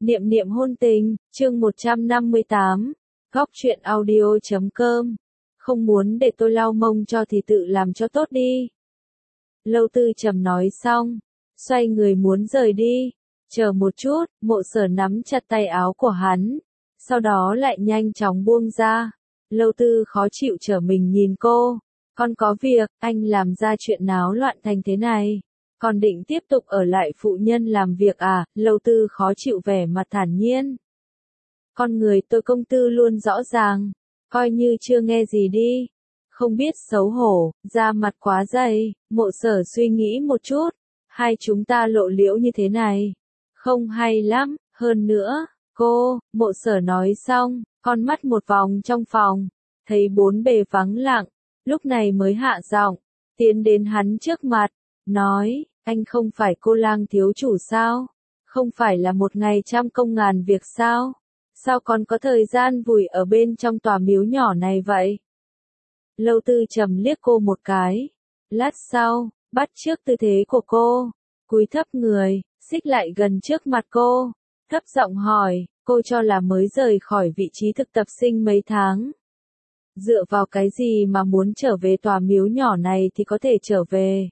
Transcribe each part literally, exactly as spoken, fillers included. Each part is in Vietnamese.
Niệm niệm hôn tình, chương một trăm năm mươi tám, góc truyện audio chấm com. Không muốn để tôi lau mông cho thì tự làm cho tốt đi. Lâu Tư Trầm nói xong, xoay người muốn rời đi. Chờ một chút, Mộ Sở nắm chặt tay áo của hắn, sau đó lại nhanh chóng buông ra. Lâu Tư khó chịu trở mình nhìn cô, con có việc, anh làm ra chuyện náo loạn thành thế này. Còn định tiếp tục ở lại phụ nhân làm việc à? Lâu Tư khó chịu vẻ mặt thản nhiên. Con người tôi công tư luôn rõ ràng, coi như chưa nghe gì đi. Không biết xấu hổ, da mặt quá dày. Mộ Sở suy nghĩ một chút, hai chúng ta lộ liễu như thế này, không hay lắm. Hơn nữa, cô, Mộ Sở nói xong, con mắt một vòng trong phòng, thấy bốn bề vắng lặng, lúc này mới hạ giọng, tiến đến hắn trước mặt, nói, anh không phải cô lang thiếu chủ sao? Không phải là một ngày trăm công ngàn việc sao? Sao còn có thời gian vùi ở bên trong tòa miếu nhỏ này vậy? Lâu Tư Trầm liếc cô một cái. Lát sau, bắt chước tư thế của cô, cúi thấp người, xích lại gần trước mặt cô, thấp giọng hỏi, cô cho là mới rời khỏi vị trí thực tập sinh mấy tháng. Dựa vào cái gì mà muốn trở về tòa miếu nhỏ này thì có thể trở về?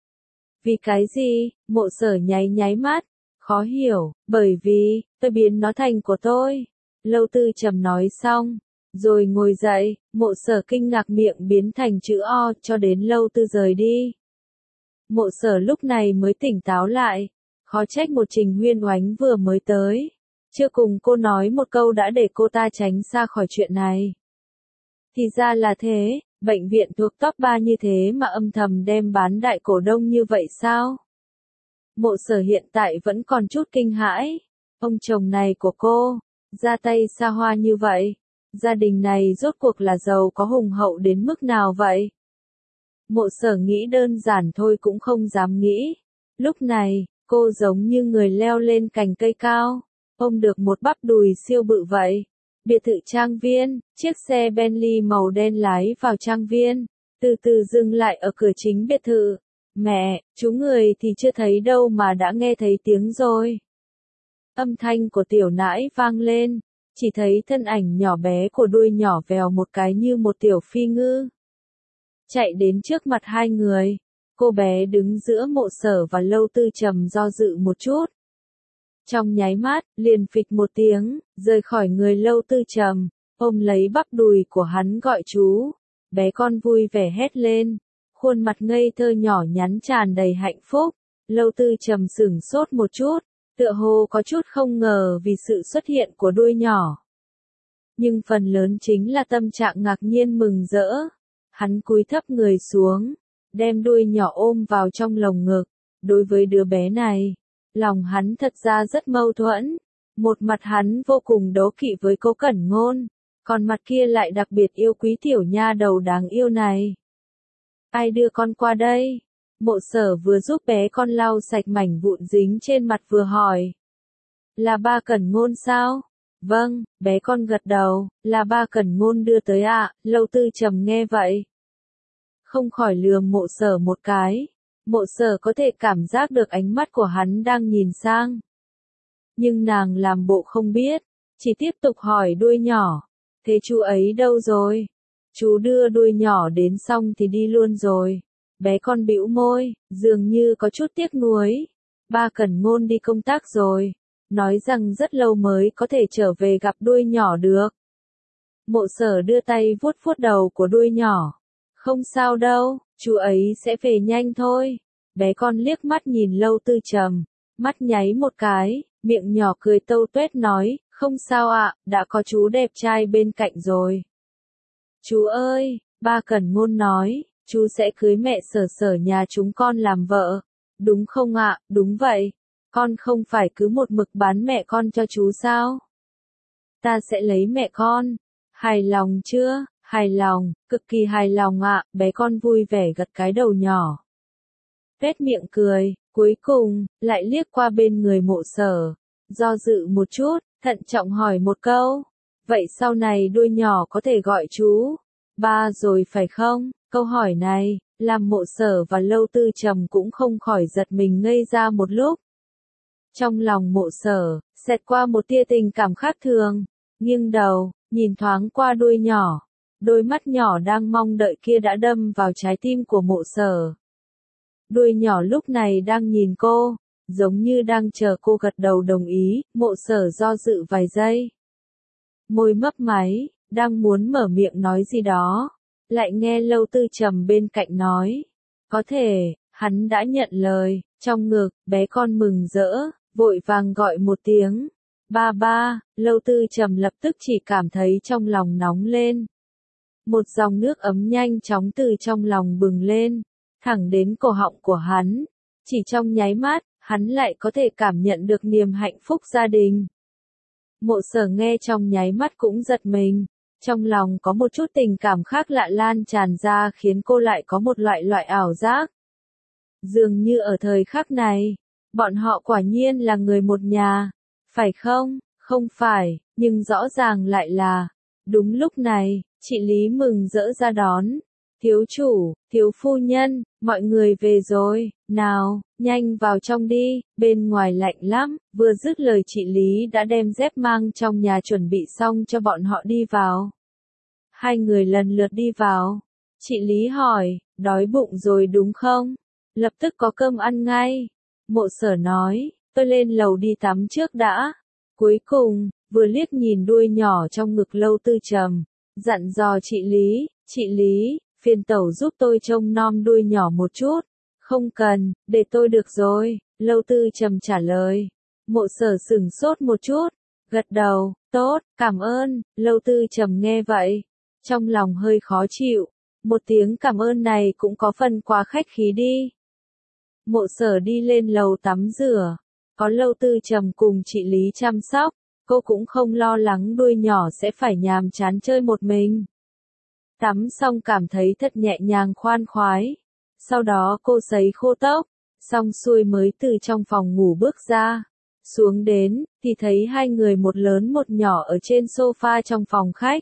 Vì cái gì? Mộ Sở nháy nháy mắt, khó hiểu, bởi vì, tôi biến nó thành của tôi. Lâu Tư Trầm nói xong, rồi ngồi dậy. Mộ Sở kinh ngạc miệng biến thành chữ O cho đến Lâu Tư rời đi. Mộ Sở lúc này mới tỉnh táo lại, khó trách một Trình Huyên Oánh vừa mới tới, chưa cùng cô nói một câu đã để cô ta tránh xa khỏi chuyện này. Thì ra là thế. Bệnh viện thuộc top ba như thế mà âm thầm đem bán đại cổ đông như vậy sao? Mộ Sở hiện tại vẫn còn chút kinh hãi. Ông chồng này của cô, ra tay xa hoa như vậy, gia đình này rốt cuộc là giàu có hùng hậu đến mức nào vậy? Mộ Sở nghĩ đơn giản thôi cũng không dám nghĩ. Lúc này, cô giống như người leo lên cành cây cao, ôm được một bắp đùi siêu bự vậy. Biệt thự trang viên, chiếc xe Bentley màu đen lái vào trang viên, từ từ dừng lại ở cửa chính biệt thự. Mẹ, chú người thì chưa thấy đâu mà đã nghe thấy tiếng rồi. Âm thanh của tiểu nãi vang lên, chỉ thấy thân ảnh nhỏ bé của đuôi nhỏ vèo một cái như một tiểu phi ngư. Chạy đến trước mặt hai người, cô bé đứng giữa Mộ Sở và Lâu Tư Trầm do dự một chút. Trong nháy mắt, liền phịch một tiếng, rời khỏi người Lâu Tư Trầm, ôm lấy bắp đùi của hắn gọi chú. Bé con vui vẻ hét lên, khuôn mặt ngây thơ nhỏ nhắn tràn đầy hạnh phúc. Lâu Tư Trầm sửng sốt một chút, tựa hồ có chút không ngờ vì sự xuất hiện của đuôi nhỏ. Nhưng phần lớn chính là tâm trạng ngạc nhiên mừng rỡ. Hắn cúi thấp người xuống, đem đuôi nhỏ ôm vào trong lồng ngực. Đối với đứa bé này, lòng hắn thật ra rất mâu thuẫn. Một mặt hắn vô cùng đố kỵ với Cố Cẩn Ngôn, còn mặt kia lại đặc biệt yêu quý tiểu nha đầu đáng yêu này. Ai đưa con qua đây? Mộ Sở vừa giúp bé con lau sạch mảnh vụn dính trên mặt vừa hỏi. Là ba Cẩn Ngôn sao? Vâng, bé con gật đầu, là ba Cẩn Ngôn đưa tới ạ. À? Lâu Tư Trầm nghe vậy, không khỏi lườm Mộ Sở một cái. Mộ Sở có thể cảm giác được ánh mắt của hắn đang nhìn sang. Nhưng nàng làm bộ không biết, chỉ tiếp tục hỏi đuôi nhỏ. Thế chú ấy đâu rồi? Chú đưa đuôi nhỏ đến xong thì đi luôn rồi. Bé con bĩu môi, dường như có chút tiếc nuối. Ba Cẩn Ngôn đi công tác rồi, nói rằng rất lâu mới có thể trở về gặp đuôi nhỏ được. Mộ Sở đưa tay vuốt vuốt đầu của đuôi nhỏ. Không sao đâu, chú ấy sẽ về nhanh thôi. Bé con liếc mắt nhìn Lâu Tư Trầm, mắt nháy một cái, miệng nhỏ cười tâu tuét nói, không sao ạ, à, đã có chú đẹp trai bên cạnh rồi. Chú ơi, ba Cẩn Ngôn nói, chú sẽ cưới mẹ Sở Sở nhà chúng con làm vợ. Đúng không ạ? À? Đúng vậy. Con không phải cứ một mực bán mẹ con cho chú sao? Ta sẽ lấy mẹ con. Hài lòng chưa? Hài lòng, cực kỳ hài lòng ạ. À. Bé con vui vẻ gật cái đầu nhỏ, tuét miệng cười, cuối cùng, lại liếc qua bên người Mộ Sở, do dự một chút, thận trọng hỏi một câu. Vậy sau này đuôi nhỏ có thể gọi chú ba rồi phải không? Câu hỏi này, làm Mộ Sở và Lâu Tư Trầm cũng không khỏi giật mình ngây ra một lúc. Trong lòng Mộ Sở, xẹt qua một tia tình cảm khác thường, nghiêng đầu, nhìn thoáng qua đuôi nhỏ. Đôi mắt nhỏ đang mong đợi kia đã đâm vào trái tim của Mộ Sở. Đuôi nhỏ lúc này đang nhìn cô, giống như đang chờ cô gật đầu đồng ý. Mộ Sở do dự vài giây. Môi mấp máy, đang muốn mở miệng nói gì đó, lại nghe Lâu Tư Trầm bên cạnh nói. Có thể, hắn đã nhận lời. Trong ngực, bé con mừng rỡ, vội vàng gọi một tiếng. Ba ba, Lâu Tư Trầm lập tức chỉ cảm thấy trong lòng nóng lên. Một dòng nước ấm nhanh chóng từ trong lòng bừng lên, thẳng đến cổ họng của hắn. Chỉ trong nháy mắt, hắn lại có thể cảm nhận được niềm hạnh phúc gia đình. Mộ Sở nghe trong nháy mắt cũng giật mình. Trong lòng có một chút tình cảm khác lạ lan tràn ra khiến cô lại có một loại loại ảo giác. Dường như ở thời khắc này, bọn họ quả nhiên là người một nhà. Phải không? Không phải, nhưng rõ ràng lại là. Đúng lúc này, chị Lý mừng rỡ ra đón. Thiếu chủ, thiếu phu nhân, mọi người về rồi, nào, nhanh vào trong đi, bên ngoài lạnh lắm. Vừa dứt lời chị Lý đã đem dép mang trong nhà chuẩn bị xong cho bọn họ đi vào. Hai người lần lượt đi vào. Chị Lý hỏi, đói bụng rồi đúng không? Lập tức có cơm ăn ngay. Mộ Sở nói, tôi lên lầu đi tắm trước đã. Cuối cùng, vừa liếc nhìn đuôi nhỏ trong ngực Lâu Tư Trầm, dặn dò chị Lý, chị Lý, phiền tẩu giúp tôi trông nom đuôi nhỏ một chút. Không cần, để tôi được rồi, Lâu Tư Trầm trả lời. Mộ Sở sửng sốt một chút, gật đầu, tốt, cảm ơn. Lâu Tư Trầm nghe vậy, trong lòng hơi khó chịu, một tiếng cảm ơn này cũng có phần quá khách khí đi. Mộ Sở đi lên lầu tắm rửa, có Lâu Tư Trầm cùng chị Lý chăm sóc, cô cũng không lo lắng đuôi nhỏ sẽ phải nhàm chán chơi một mình. Tắm xong cảm thấy thật nhẹ nhàng khoan khoái. Sau đó cô sấy khô tóc, xong xuôi mới từ trong phòng ngủ bước ra. Xuống đến, thì thấy hai người một lớn một nhỏ ở trên sofa trong phòng khách.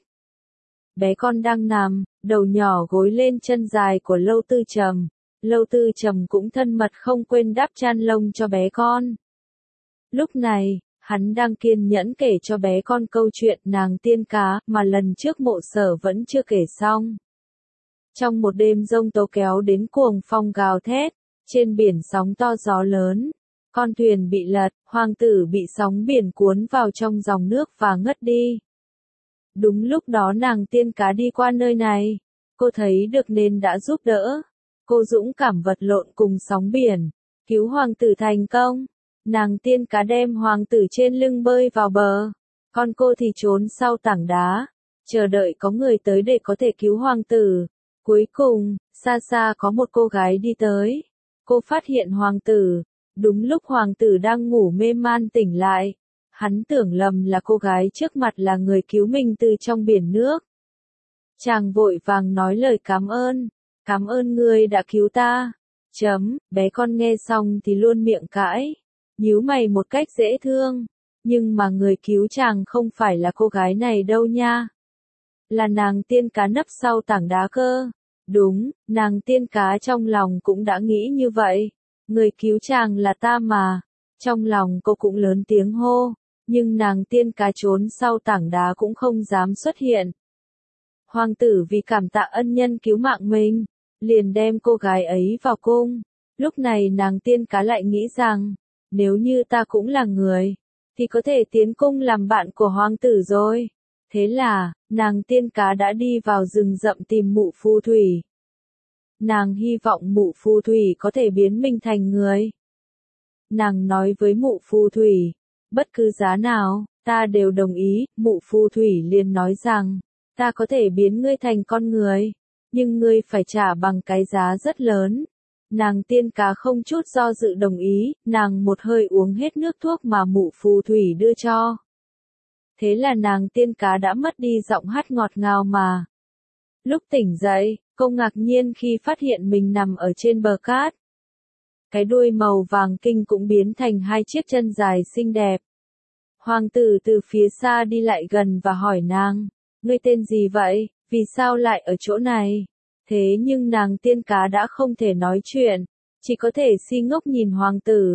Bé con đang nằm, đầu nhỏ gối lên chân dài của Lâu Tư Trầm. Lâu Tư Trầm cũng thân mật không quên đắp chăn lông cho bé con. Lúc này, hắn đang kiên nhẫn kể cho bé con câu chuyện nàng tiên cá mà lần trước Mộ Sở vẫn chưa kể xong. Trong một đêm giông tố kéo đến cuồng phong gào thét, trên biển sóng to gió lớn, con thuyền bị lật, hoàng tử bị sóng biển cuốn vào trong dòng nước và ngất đi. Đúng lúc đó nàng tiên cá đi qua nơi này, cô thấy được nên đã giúp đỡ. Cô dũng cảm vật lộn cùng sóng biển, cứu hoàng tử thành công. Nàng tiên cá đem hoàng tử trên lưng bơi vào bờ, còn cô thì trốn sau tảng đá, chờ đợi có người tới để có thể cứu hoàng tử. Cuối cùng, xa xa có một cô gái đi tới. Cô phát hiện hoàng tử, đúng lúc hoàng tử đang ngủ mê man tỉnh lại. Hắn tưởng lầm là cô gái trước mặt là người cứu mình từ trong biển nước. Chàng vội vàng nói lời cảm ơn, cảm ơn ngươi đã cứu ta. Chấm, bé con nghe xong thì luôn miệng cãi, nhíu mày một cách dễ thương. Nhưng mà người cứu chàng không phải là cô gái này đâu nha. Là nàng tiên cá nấp sau tảng đá cơ. Đúng, nàng tiên cá trong lòng cũng đã nghĩ như vậy. Người cứu chàng là ta mà. Trong lòng cô cũng lớn tiếng hô. Nhưng nàng tiên cá trốn sau tảng đá cũng không dám xuất hiện. Hoàng tử vì cảm tạ ân nhân cứu mạng mình, liền đem cô gái ấy vào cung. Lúc này nàng tiên cá lại nghĩ rằng, nếu như ta cũng là người, thì có thể tiến cung làm bạn của hoàng tử rồi. Thế là, nàng tiên cá đã đi vào rừng rậm tìm mụ phù thủy. Nàng hy vọng mụ phù thủy có thể biến mình thành người. Nàng nói với mụ phù thủy, bất cứ giá nào, ta đều đồng ý. Mụ phù thủy liền nói rằng, ta có thể biến ngươi thành con người, nhưng ngươi phải trả bằng cái giá rất lớn. Nàng tiên cá không chút do dự đồng ý, nàng một hơi uống hết nước thuốc mà mụ phù thủy đưa cho. Thế là nàng tiên cá đã mất đi giọng hát ngọt ngào mà. Lúc tỉnh dậy, cô ngạc nhiên khi phát hiện mình nằm ở trên bờ cát. Cái đuôi màu vàng kinh cũng biến thành hai chiếc chân dài xinh đẹp. Hoàng tử từ phía xa đi lại gần và hỏi nàng, ngươi tên gì vậy, vì sao lại ở chỗ này? Thế nhưng nàng tiên cá đã không thể nói chuyện, chỉ có thể si ngốc nhìn hoàng tử.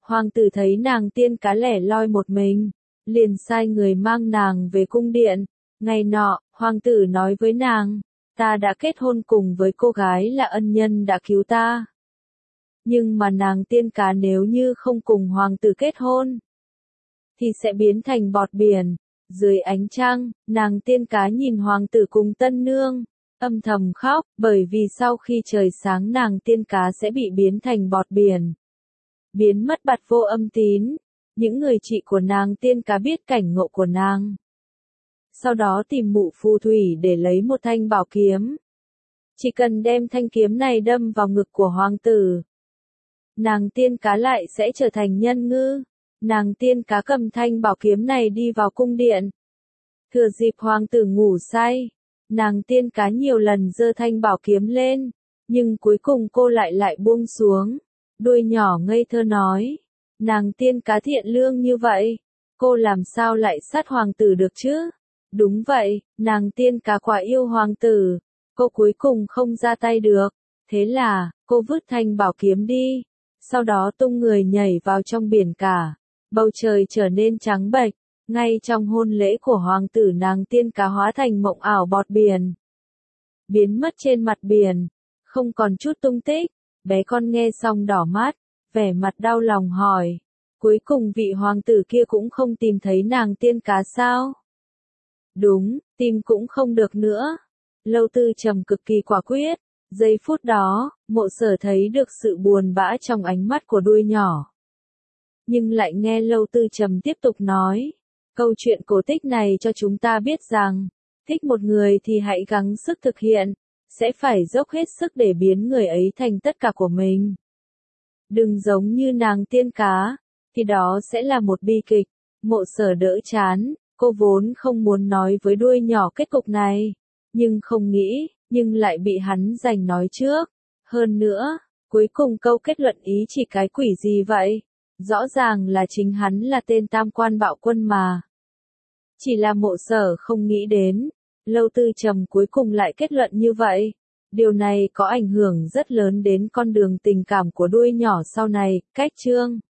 Hoàng tử thấy nàng tiên cá lẻ loi một mình, liền sai người mang nàng về cung điện. Ngày nọ, hoàng tử nói với nàng, ta đã kết hôn cùng với cô gái là ân nhân đã cứu ta. Nhưng mà nàng tiên cá nếu như không cùng hoàng tử kết hôn, thì sẽ biến thành bọt biển. Dưới ánh trăng, nàng tiên cá nhìn hoàng tử cùng tân nương, âm thầm khóc, bởi vì sau khi trời sáng nàng tiên cá sẽ bị biến thành bọt biển. Biến mất bặt vô âm tín. Những người chị của nàng tiên cá biết cảnh ngộ của nàng. Sau đó tìm mụ phù thủy để lấy một thanh bảo kiếm. Chỉ cần đem thanh kiếm này đâm vào ngực của hoàng tử, nàng tiên cá lại sẽ trở thành nhân ngư. Nàng tiên cá cầm thanh bảo kiếm này đi vào cung điện. Thừa dịp hoàng tử ngủ say, nàng tiên cá nhiều lần giơ thanh bảo kiếm lên, nhưng cuối cùng cô lại lại buông xuống. Đuôi nhỏ ngây thơ nói, nàng tiên cá thiện lương như vậy, cô làm sao lại sát hoàng tử được chứ? Đúng vậy, nàng tiên cá quả yêu hoàng tử, cô cuối cùng không ra tay được. Thế là, cô vứt thanh bảo kiếm đi, sau đó tung người nhảy vào trong biển cả. Bầu trời trở nên trắng bệch, ngay trong hôn lễ của hoàng tử nàng tiên cá hóa thành mộng ảo bọt biển. Biến mất trên mặt biển, không còn chút tung tích. Bé con nghe xong đỏ mắt, vẻ mặt đau lòng hỏi, cuối cùng vị hoàng tử kia cũng không tìm thấy nàng tiên cá sao? Đúng, tìm cũng không được nữa. Lâu Tư Trầm cực kỳ quả quyết, giây phút đó, Mộ Sở thấy được sự buồn bã trong ánh mắt của đuôi nhỏ. Nhưng lại nghe Lâu Tư Trầm tiếp tục nói, câu chuyện cổ tích này cho chúng ta biết rằng, thích một người thì hãy gắng sức thực hiện, sẽ phải dốc hết sức để biến người ấy thành tất cả của mình. Đừng giống như nàng tiên cá, thì đó sẽ là một bi kịch. Mộ Sở đỡ chán, cô vốn không muốn nói với đuôi nhỏ kết cục này, nhưng không nghĩ, nhưng lại bị hắn giành nói trước. Hơn nữa, cuối cùng câu kết luận ý chỉ cái quỷ gì vậy? Rõ ràng là chính hắn là tên tam quan bạo quân mà. Chỉ là Mộ Sở không nghĩ đến, Lâu Tư Trầm cuối cùng lại kết luận như vậy. Điều này có ảnh hưởng rất lớn đến con đường tình cảm của đuôi nhỏ sau này. Cách chương